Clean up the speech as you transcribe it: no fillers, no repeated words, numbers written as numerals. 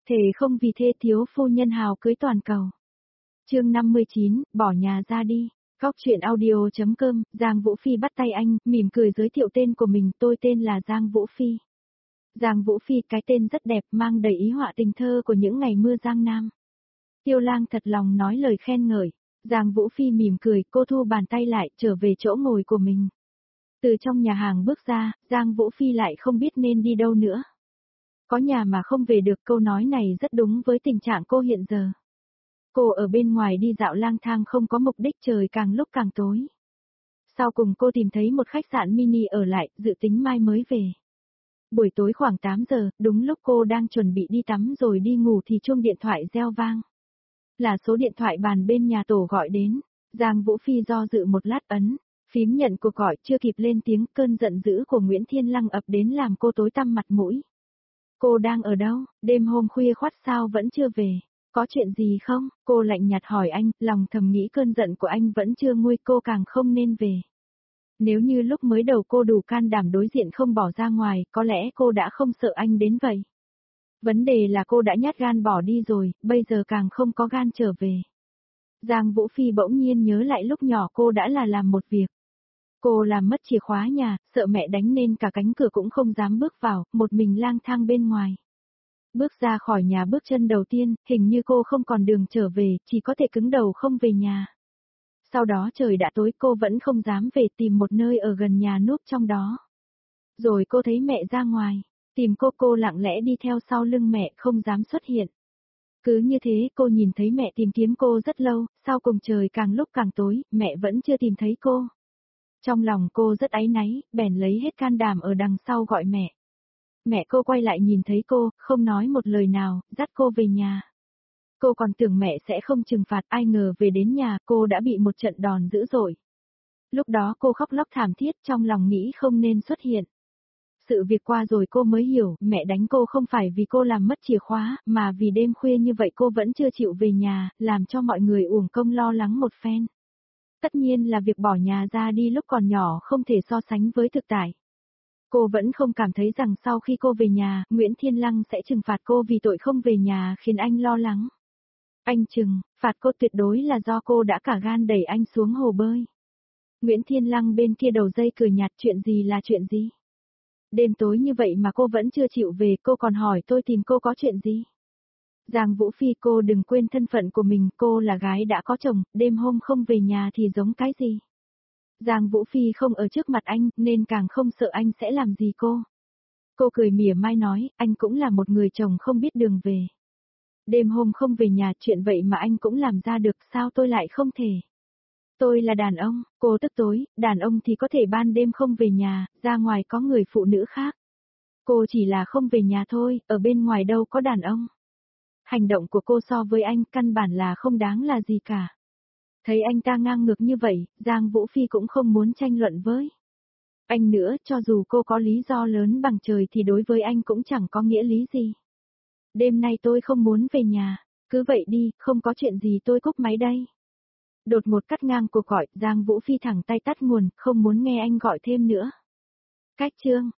Thề không vì thê thiếu phu nhân hào cưới toàn cầu. Chương 59, bỏ nhà ra đi. Góc truyện audio.com, Giang Vũ Phi bắt tay anh, mỉm cười giới thiệu tên của mình, tôi tên là Giang Vũ Phi. Giang Vũ Phi, cái tên rất đẹp, mang đầy ý họa tình thơ của những ngày mưa Giang Nam. Tiêu Lang thật lòng nói lời khen ngợi. Giang Vũ Phi mỉm cười, cô thu bàn tay lại, trở về chỗ ngồi của mình. Từ trong nhà hàng bước ra, Giang Vũ Phi lại không biết nên đi đâu nữa. Có nhà mà không về được, câu nói này rất đúng với tình trạng cô hiện giờ. Cô ở bên ngoài đi dạo lang thang không có mục đích, trời càng lúc càng tối. Sau cùng cô tìm thấy một khách sạn mini ở lại, dự tính mai mới về. Buổi tối khoảng 8 giờ, đúng lúc cô đang chuẩn bị đi tắm rồi đi ngủ thì chuông điện thoại reo vang. Là số điện thoại bàn bên nhà tổ gọi đến. Giang Vũ Phi do dự một lát ấn phím nhận cuộc gọi, chưa kịp lên tiếng, cơn giận dữ của Nguyễn Thiên Lăng ập đến làm cô tối tăm mặt mũi. Cô đang ở đâu? Đêm hôm khuya khoắt sao vẫn chưa về? Có chuyện gì không? Cô lạnh nhạt hỏi anh, lòng thầm nghĩ cơn giận của anh vẫn chưa nguôi, cô càng không nên về. Nếu như lúc mới đầu cô đủ can đảm đối diện không bỏ ra ngoài, có lẽ cô đã không sợ anh đến vậy. Vấn đề là cô đã nhát gan bỏ đi rồi, bây giờ càng không có gan trở về. Giang Vũ Phi bỗng nhiên nhớ lại lúc nhỏ cô đã làm một việc. Cô làm mất chìa khóa nhà, sợ mẹ đánh nên cả cánh cửa cũng không dám bước vào, một mình lang thang bên ngoài. Bước ra khỏi nhà bước chân đầu tiên, hình như cô không còn đường trở về, chỉ có thể cứng đầu không về nhà. Sau đó trời đã tối, cô vẫn không dám về, tìm một nơi ở gần nhà núp trong đó. Rồi cô thấy mẹ ra ngoài, tìm cô lặng lẽ đi theo sau lưng mẹ, không dám xuất hiện. Cứ như thế cô nhìn thấy mẹ tìm kiếm cô rất lâu, sau cùng trời càng lúc càng tối, mẹ vẫn chưa tìm thấy cô. Trong lòng cô rất áy náy, bèn lấy hết can đảm ở đằng sau gọi mẹ. Mẹ cô quay lại nhìn thấy cô, không nói một lời nào, dắt cô về nhà. Cô còn tưởng mẹ sẽ không trừng phạt, ai ngờ về đến nhà cô đã bị một trận đòn dữ dội. Lúc đó cô khóc lóc thảm thiết, trong lòng nghĩ không nên xuất hiện. Sự việc qua rồi cô mới hiểu, mẹ đánh cô không phải vì cô làm mất chìa khóa, mà vì đêm khuya như vậy cô vẫn chưa chịu về nhà, làm cho mọi người uổng công lo lắng một phen. Tất nhiên là việc bỏ nhà ra đi lúc còn nhỏ không thể so sánh với thực tại. Cô vẫn không cảm thấy rằng sau khi cô về nhà, Nguyễn Thiên Lăng sẽ trừng phạt cô vì tội không về nhà khiến anh lo lắng. Anh phạt cô tuyệt đối là do cô đã cả gan đẩy anh xuống hồ bơi. Nguyễn Thiên Lăng bên kia đầu dây cười nhạt, chuyện gì là chuyện gì? Đêm tối như vậy mà cô vẫn chưa chịu về, cô còn hỏi tôi tìm cô có chuyện gì? Giang Vũ Phi, cô đừng quên thân phận của mình, cô là gái đã có chồng, đêm hôm không về nhà thì giống cái gì? Giang Vũ Phi không ở trước mặt anh, nên càng không sợ anh sẽ làm gì cô. Cô cười mỉa mai nói, anh cũng là một người chồng không biết đường về. Đêm hôm không về nhà, chuyện vậy mà anh cũng làm ra được, sao tôi lại không thể? Tôi là đàn ông, cô tức tối, đàn ông thì có thể ban đêm không về nhà, ra ngoài có người phụ nữ khác. Cô chỉ là không về nhà thôi, ở bên ngoài đâu có đàn ông. Hành động của cô so với anh căn bản là không đáng là gì cả. Thấy anh ta ngang ngược như vậy, Giang Vũ Phi cũng không muốn tranh luận với anh nữa, cho dù cô có lý do lớn bằng trời thì đối với anh cũng chẳng có nghĩa lý gì. Đêm nay tôi không muốn về nhà, cứ vậy đi, không có chuyện gì tôi cúp máy đây. Đột ngột cắt ngang cuộc gọi, Giang Vũ Phi thẳng tay tắt nguồn, không muốn nghe anh gọi thêm nữa. Cách chương